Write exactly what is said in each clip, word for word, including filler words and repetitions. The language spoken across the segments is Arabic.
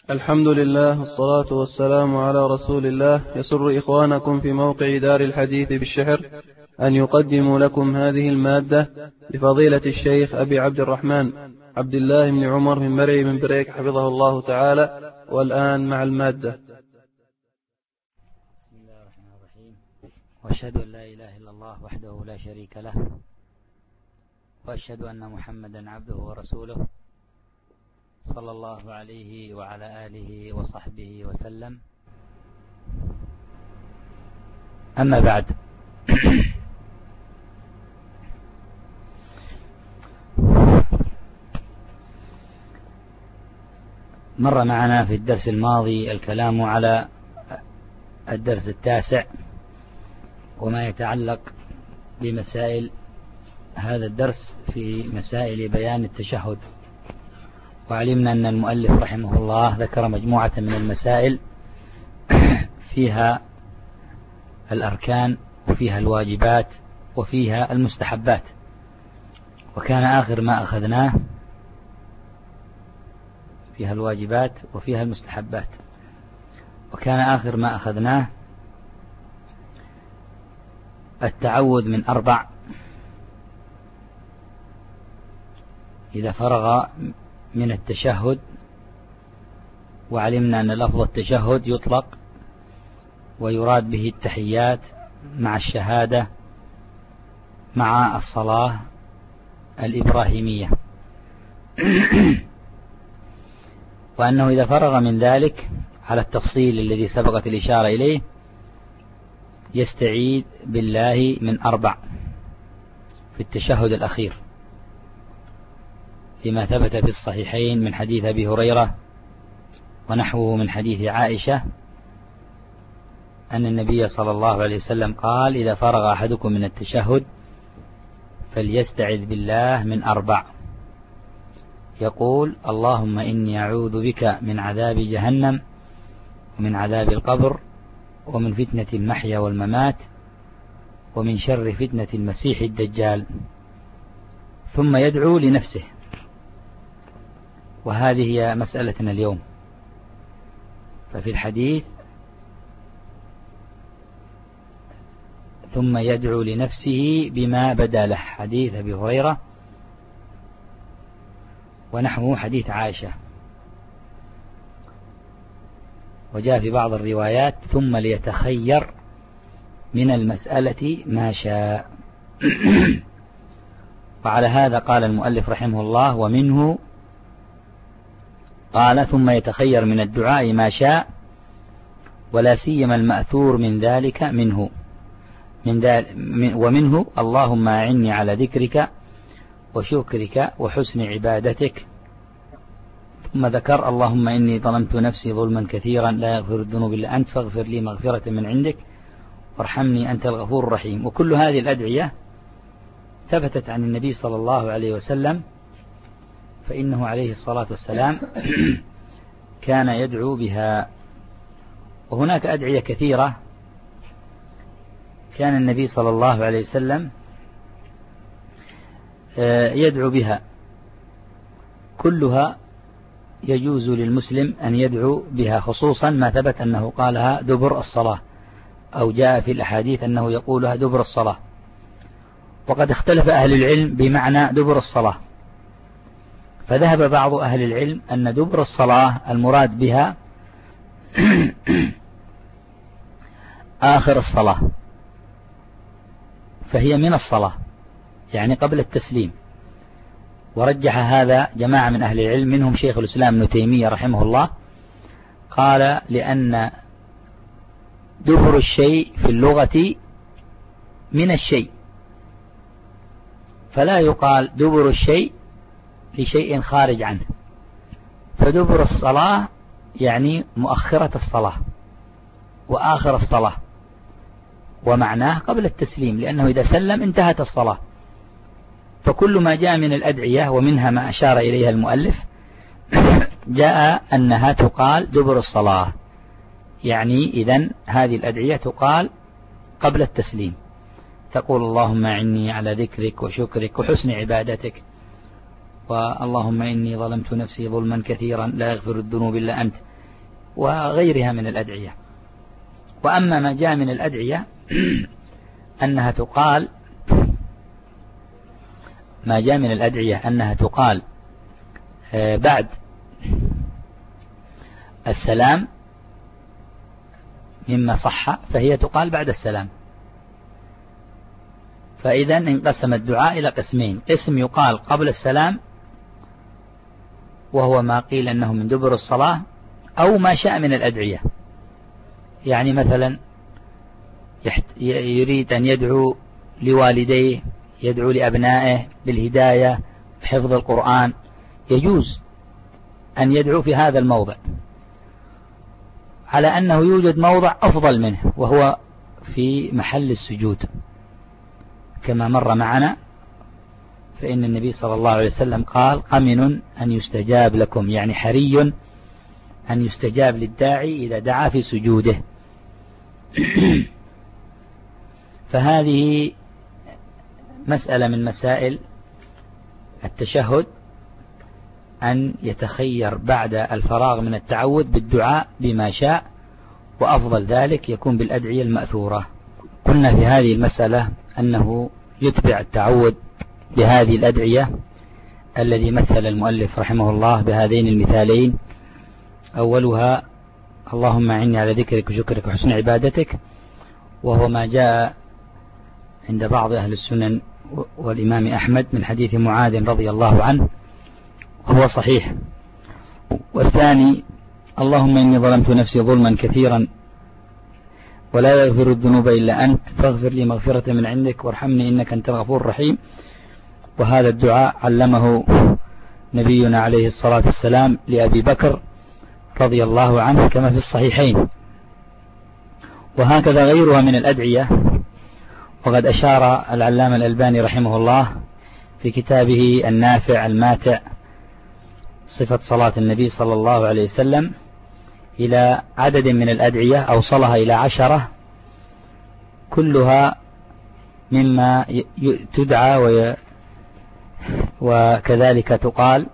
الحمد لله والصلاة والسلام على رسول الله. يسر إخوانكم في موقع دار الحديث بالشحر أن يقدموا لكم هذه المادة لفضيلة الشيخ أبي عبد الرحمن عبد الله بن عمر من مرعي من بريك حفظه الله تعالى. والآن مع المادة. بسم الله الرحمن الرحيم، وأشهد أن لا إله إلا الله وحده لا شريك له، وأشهد أن محمدا عبده ورسوله صلى الله عليه وعلى آله وصحبه وسلم. أما بعد، مر معنا في الدرس الماضي الكلام على الدرس التاسع وما يتعلق بمسائل هذا الدرس في مسائل بيان التشهد، وعلمنا أن المؤلف رحمه الله ذكر مجموعة من المسائل فيها الأركان وفيها الواجبات وفيها المستحبات، وكان آخر ما أخذناه فيها الواجبات وفيها المستحبات وكان آخر ما أخذناه التعوذ من أربع إذا فرغ من التشهد، وعلمنا أن لفظ التشهد يطلق ويراد به التحيات مع الشهادة مع الصلاة الإبراهيمية، وأنه إذا فرغ من ذلك على التفصيل الذي سبقت الإشارة إليه يستعيذ بالله من أربع في التشهد الأخير، فيما ثبت في الصحيحين من حديث أبي هريرة ونحوه من حديث عائشة أن النبي صلى الله عليه وسلم قال: إذا فرغ أحدكم من التشهد فليستعذ بالله من أربع، يقول: اللهم إني أعوذ بك من عذاب جهنم ومن عذاب القبر ومن فتنة المحيا والممات ومن شر فتنة المسيح الدجال، ثم يدعو لنفسه. وهذه هي مسألتنا اليوم. ففي الحديث ثم يدعو لنفسه بما بدا له، حديث أبي هريرة ونحوه حديث عائشة، وجاء في بعض الروايات ثم ليتخير من المسألة ما شاء. وعلى هذا قال المؤلف رحمه الله: ومنه قال: ثم يتخير من الدعاء ما شاء، ولا سيما المأثور من ذلك منه من ذلك ومنه اللهم أعني على ذكرك وشكرك وحسن عبادتك. ثم ذكر: اللهم إني ظلمت نفسي ظلما كثيرا لا يغفر الذنوب إلا أنت فاغفر لي مغفرة من عندك وارحمني أنت الغفور الرحيم. وكل هذه الأدعية ثبتت عن النبي صلى الله عليه وسلم، فإنه عليه الصلاة والسلام كان يدعو بها. وهناك أدعية كثيرة كان النبي صلى الله عليه وسلم يدعو بها، كلها يجوز للمسلم أن يدعو بها، خصوصا ما ثبت أنه قالها دبر الصلاة، أو جاء في الأحاديث أنه يقولها دبر الصلاة. وقد اختلف أهل العلم بمعنى دبر الصلاة، فذهب بعض أهل العلم أن دبر الصلاة المراد بها آخر الصلاة، فهي من الصلاة يعني قبل التسليم. ورجح هذا جماعة من أهل العلم منهم شيخ الإسلام ابن تيمية رحمه الله، قال: لأن دبر الشيء في اللغة من الشيء، فلا يقال دبر الشيء لشيء خارج عنه، فدبر الصلاة يعني مؤخرة الصلاة وآخر الصلاة، ومعناه قبل التسليم، لأنه إذا سلم انتهت الصلاة. فكل ما جاء من الأدعية ومنها ما أشار إليها المؤلف جاء أنها تقال دبر الصلاة، يعني إذن هذه الأدعية تقال قبل التسليم، تقول: اللهم أعني على ذكرك وشكرك وحسن عبادتك، واللهم إني ظلمت نفسي ظلما كثيرا لا يغفر الذنوب إلا أنت وغيرها من الأدعية. وأما ما جاء من الأدعية أنها تقال ما جاء من الأدعية أنها تقال بعد السلام مما صح فهي تقال بعد السلام. فإذا انقسم الدعاء إلى قسمين: قسم يقال قبل السلام وهو ما قيل أنه من دبر الصلاة، أو ما شاء من الأدعية. يعني مثلا يريد أن يدعو لوالديه، يدعو لأبنائه بالهداية، بحفظ القرآن، يجوز أن يدعو في هذا الموضع، على أنه يوجد موضع أفضل منه وهو في محل السجود كما مر معنا. فإن النبي صلى الله عليه وسلم قال: قمن أن يستجاب لكم، يعني حري أن يستجاب للداعي إذا دعا في سجوده. فهذه مسألة من مسائل التشهد، أن يتخير بعد الفراغ من التعوذ بالدعاء بما شاء، وأفضل ذلك يكون بالأدعية المأثورة. قلنا في هذه المسألة أنه يتبع التعوذ بهذه الأدعية الذي مثل المؤلف رحمه الله بهذين المثالين: أولها اللهم أعني على ذكرك وشكرك وحسن عبادتك، وهو ما جاء عند بعض أهل السنن والإمام أحمد من حديث معاذ رضي الله عنه وهو صحيح. والثاني اللهم إني ظلمت نفسي ظلما كثيرا ولا يغفر الذنوب إلا أنت فاغفر لي مغفرة من عندك وارحمني إنك أنت الغفور الرحيم. وهذا الدعاء علمه نبينا عليه الصلاة والسلام لأبي بكر رضي الله عنه كما في الصحيحين. وهكذا غيرها من الأدعية. وقد أشار العلامة الألباني رحمه الله في كتابه النافع الماتع صفة صلاة النبي صلى الله عليه وسلم إلى عدد من الأدعية، أوصلها إلى عشرة، كلها مما تدعى وي وكذلك تقال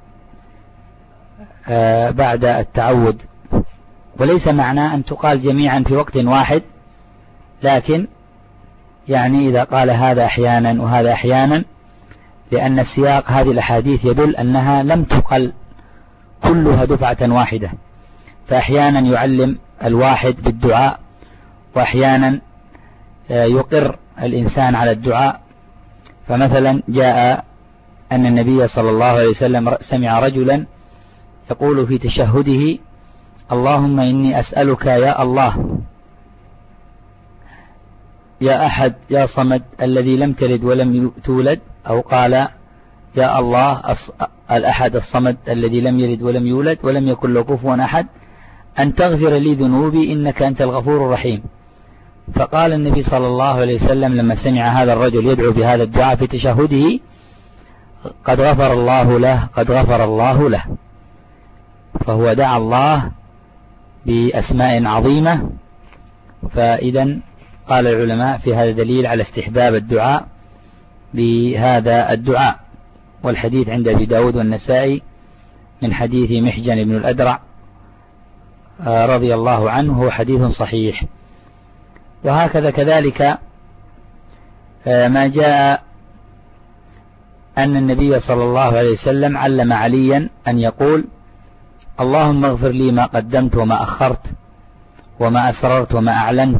بعد التعوذ. وليس معناه أن تقال جميعا في وقت واحد، لكن يعني إذا قال هذا أحيانا وهذا أحيانا، لأن السياق هذه الأحاديث يدل أنها لم تقل كلها دفعة واحدة، فأحيانا يعلم الواحد بالدعاء، وأحيانا يقر الإنسان على الدعاء. فمثلا جاء أن النبي صلى الله عليه وسلم سمع رجلا يقول في تشهده: اللهم إني أسألك يا الله يا أحد يا صمد الذي لم تلد ولم تولد، أو قال يا الله الأحد الصمد الذي لم يلد ولم يولد ولم يكن له كفوا أحد، أن تغفر لي ذنوبي إنك أنت الغفور الرحيم. فقال النبي صلى الله عليه وسلم لما سمع هذا الرجل يدعو بهذا الدعاء في تشهده: قد غفر الله له، قد غفر الله له. فهو دعا الله بأسماء عظيمة. فإذا قال العلماء في هذا دليل على استحباب الدعاء بهذا الدعاء. والحديث عند أبي داود والنسائي من حديث محجن بن الأدرع رضي الله عنه، هو حديث صحيح. وهكذا كذلك ما جاء أن النبي صلى الله عليه وسلم علم عليا أن يقول: اللهم اغفر لي ما قدمت وما أخرت وما أسررت وما أعلنت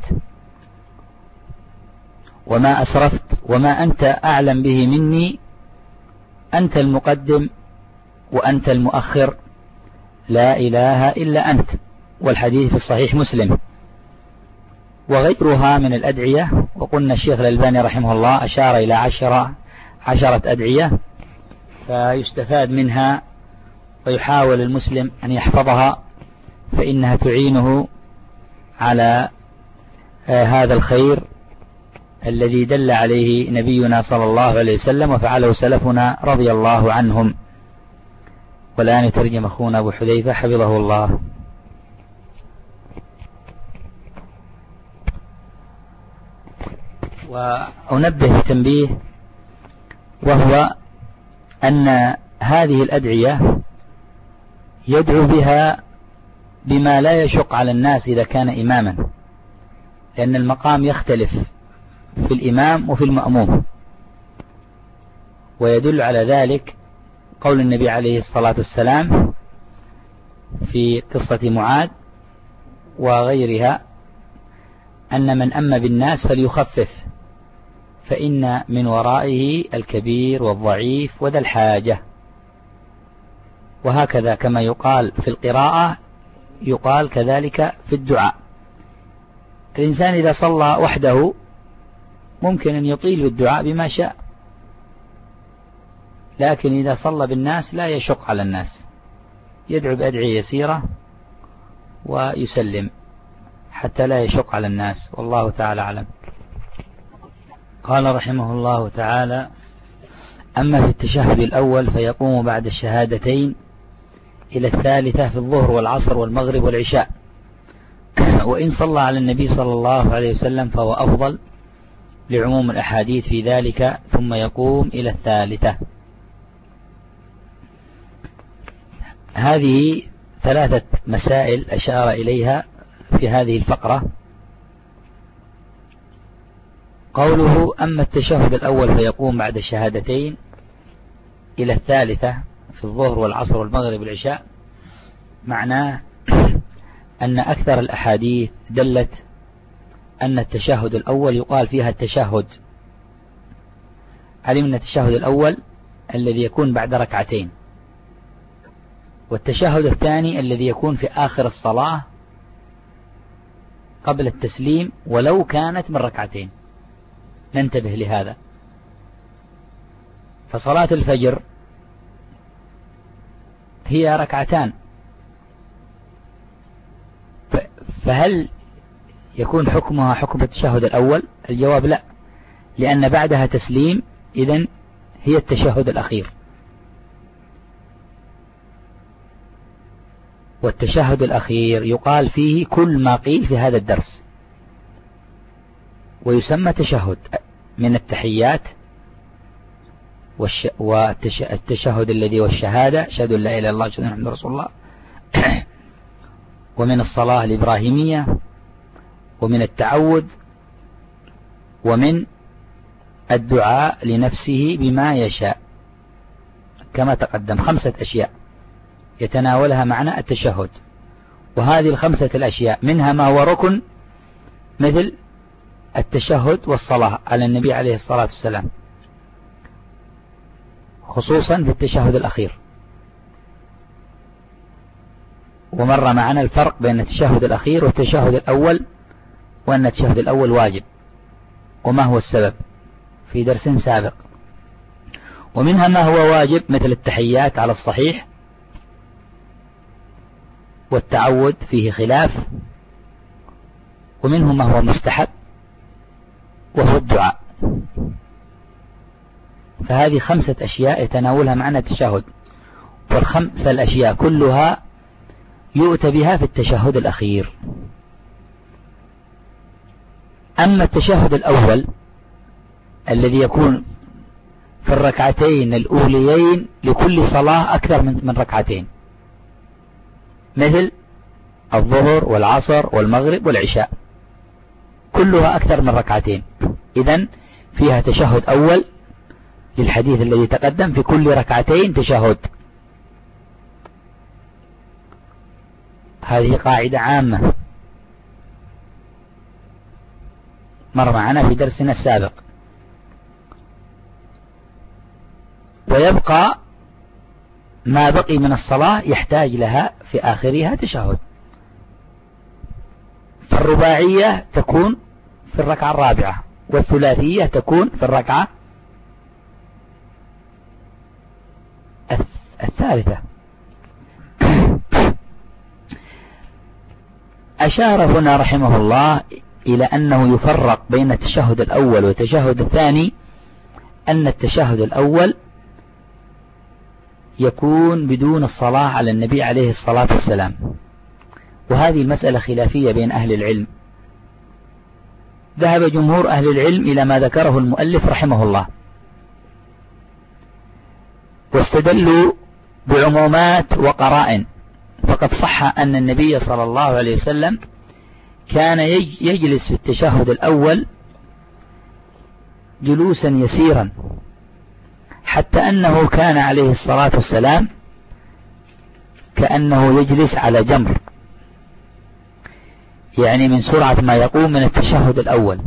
وما أسرفت وما أنت أعلم به مني، أنت المقدم وأنت المؤخر، لا إله إلا أنت. والحديث في الصحيح مسلم. وغيرها من الأدعية. وقلنا الشيخ الألباني رحمه الله أشار إلى عشرة عشرة أدعية، فيستفاد منها ويحاول المسلم أن يحفظها، فإنها تعينه على هذا الخير الذي دل عليه نبينا صلى الله عليه وسلم وفعله سلفنا رضي الله عنهم. والآن يترجم أخونا أبو حذيفة حفظه الله. وأنبه تنبيه، وهو أن هذه الأدعية يدعو بها بما لا يشق على الناس إذا كان إماما، لأن المقام يختلف في الإمام وفي المأموم. ويدل على ذلك قول النبي عليه الصلاة والسلام في قصة معاذ وغيرها أن من أم بالناس فليخفف فإن من ورائه الكبير والضعيف وذا الحاجة. وهكذا كما يقال في القراءة يقال كذلك في الدعاء. الإنسان إذا صلى وحده ممكن أن يطيل بالدعاء بما شاء، لكن إذا صلى بالناس لا يشق على الناس، يدعو بأدعية يسيرة ويسلم حتى لا يشق على الناس، والله تعالى أعلم. قال رحمه الله تعالى: أما في التشهد الأول فيقوم بعد الشهادتين إلى الثالثة في الظهر والعصر والمغرب والعشاء، وإن صلى على النبي صلى الله عليه وسلم فهو أفضل لعموم الأحاديث في ذلك، ثم يقوم إلى الثالثة. هذه ثلاثة مسائل أشار إليها في هذه الفقرة. قوله: أما التشهد الأول فيقوم بعد الشهادتين إلى الثالثة في الظهر والعصر والمغرب والعشاء، معناه أن أكثر الأحاديث دلت أن التشهد الأول يقال فيها التشهد. علمنا التشهد الأول الذي يكون بعد ركعتين، والتشهد الثاني الذي يكون في آخر الصلاة قبل التسليم ولو كانت من ركعتين. ننتبه لهذا. فصلاة الفجر هي ركعتان، فهل يكون حكمها حكم التشهد الأول؟ الجواب لا، لأن بعدها تسليم، إذن هي التشهد الأخير. والتشهد الأخير يقال فيه كل ما قيل في هذا الدرس، ويسمى تشهد من التحيات والتشهد الذي والشهادة، أشهد أن لا إله إلا الله وأشهد أن محمدا رسول الله، ومن الصلاة الإبراهيمية، ومن التعوذ، ومن الدعاء لنفسه بما يشاء، كما تقدم خمسة أشياء يتناولها معنى التشهد. وهذه الخمسة الأشياء منها ما هو ركن، مثل التشهد والصلاة على النبي عليه الصلاة والسلام، خصوصا في التشهد الأخير. ومر معنا الفرق بين التشهد الأخير والتشهد الأول، وأن التشهد الأول واجب، وما هو السبب في درس سابق. ومنها ما هو واجب مثل التحيات على الصحيح، والتعوذ فيه خلاف، ومنه ما هو مستحب وهو الدعاء. فهذه خمسة أشياء يتناولها معنى التشهد، والخمسة الأشياء كلها يؤتى بها في التشهد الأخير. أما التشهد الأول الذي يكون في الركعتين الأوليين لكل صلاة أكثر من ركعتين، مثل الظهر والعصر والمغرب والعشاء، كلها أكثر من ركعتين، إذن فيها تشهد أول للحديث الذي تقدم في كل ركعتين تشهد. هذه قاعدة عامة مر معنا في درسنا السابق. ويبقى ما بقي من الصلاة يحتاج لها في آخرها تشهد. فالرباعية تكون في الركعة الرابعة، والثلاثية تكون في الركعة الثالثة. أشار هنا رحمه الله إلى أنه يفرق بين التشهد الأول والتشهد الثاني، أن التشهد الأول يكون بدون الصلاة على النبي عليه الصلاة والسلام، وهذه المسألة خلافية بين أهل العلم. ذهب جمهور أهل العلم إلى ما ذكره المؤلف رحمه الله، واستدلوا بعمومات وقرائن فقد صح أن النبي صلى الله عليه وسلم كان يجلس في التشهد الأول جلوسا يسيرا، حتى أنه كان عليه الصلاة والسلام كأنه يجلس على جمر، يعني من سرعة ما يقوم من التشهد الأول.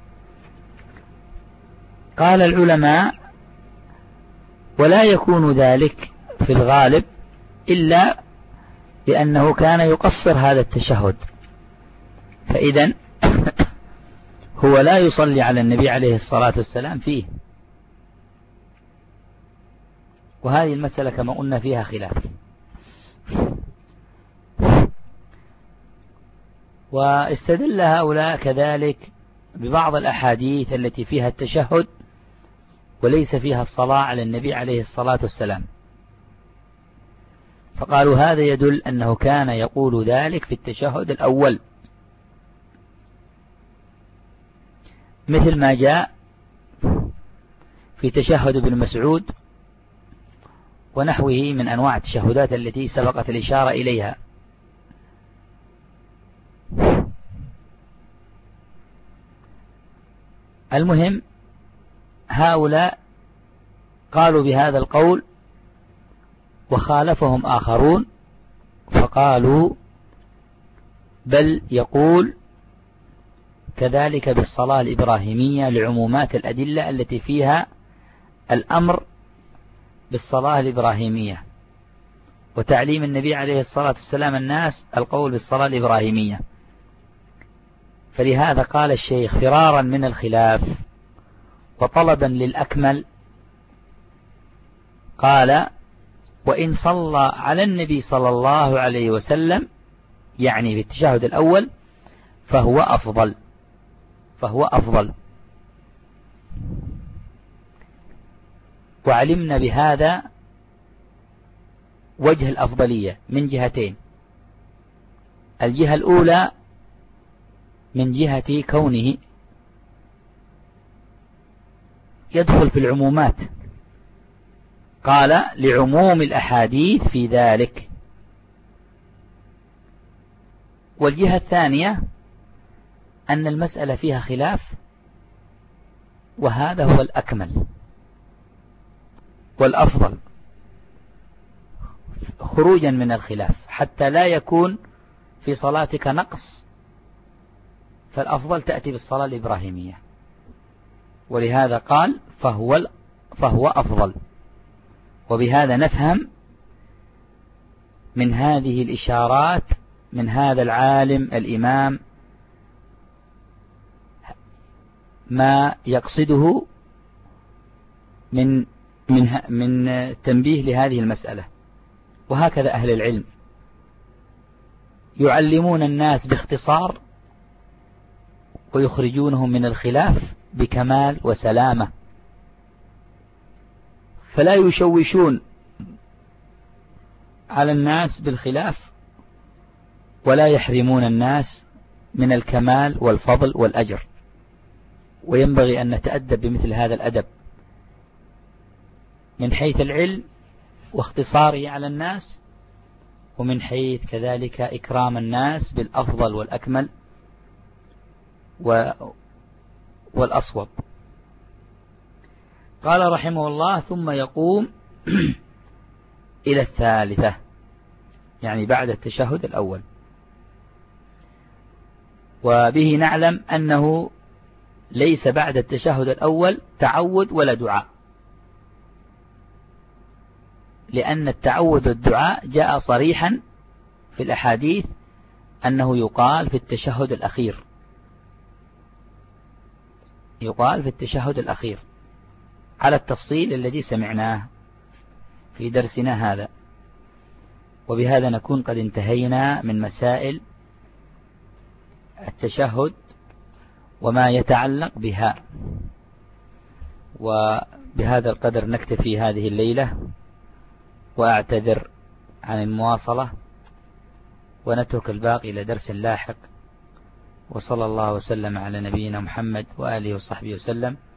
قال العلماء: ولا يكون ذلك في الغالب إلا بأنه كان يقصر هذا التشهد، فإذا هو لا يصلي على النبي عليه الصلاة والسلام فيه. وهذه المسألة كما قلنا فيها خلاف. واستدل هؤلاء كذلك ببعض الأحاديث التي فيها التشهد وليس فيها الصلاة على النبي عليه الصلاة والسلام، فقالوا هذا يدل أنه كان يقول ذلك في التشهد الأول، مثل ما جاء في تشهد ابن مسعود ونحوه من أنواع التشهدات التي سبقت الإشارة إليها. المهم هؤلاء قالوا بهذا القول، وخالفهم آخرون فقالوا بل يقول كذلك بالصلاة الإبراهيمية لعمومات الأدلة التي فيها الأمر بالصلاة الإبراهيمية وتعليم النبي عليه الصلاة والسلام الناس القول بالصلاة الإبراهيمية. فلهذا قال الشيخ فرارا من الخلاف وطلبا للأكمل، قال: وإن صلى على النبي صلى الله عليه وسلم يعني في التشهد الأول فهو أفضل فهو أفضل وعلمنا بهذا وجه الأفضلية من جهتين: الجهة الأولى من جهة كونه يدخل في العمومات، قال لعموم الأحاديث في ذلك. والجهة الثانية أن المسألة فيها خلاف، وهذا هو الأكمل والأفضل خروجا من الخلاف حتى لا يكون في صلاتك نقص، فالأفضل تأتي بالصلاة الإبراهيمية. ولهذا قال فهو فهو أفضل. وبهذا نفهم من هذه الإشارات من هذا العالم الإمام ما يقصده من من من تنبيه لهذه المسألة. وهكذا أهل العلم يعلمون الناس باختصار ويخرجونهم من الخلاف بكمال وسلامة، فلا يشوشون على الناس بالخلاف ولا يحرمون الناس من الكمال والفضل والأجر. وينبغي أن نتأدب بمثل هذا الأدب من حيث العلم واختصاره على الناس، ومن حيث كذلك إكرام الناس بالأفضل والأكمل والأصوب. قال رحمه الله: ثم يقوم إلى الثالثة، يعني بعد التشهد الأول. وبه نعلم أنه ليس بعد التشهد الأول تعود ولا دعاء، لأن التعوذ والدعاء جاء صريحا في الأحاديث أنه يقال في التشهد الأخير، يقال في التشهد الأخير على التفصيل الذي سمعناه في درسنا هذا. وبهذا نكون قد انتهينا من مسائل التشهد وما يتعلق بها. وبهذا القدر نكتفي هذه الليلة، وأعتذر عن المواصلة، ونترك الباقي إلى درس لاحق. وصلى الله وسلم على نبينا محمد وآله وصحبه وسلم.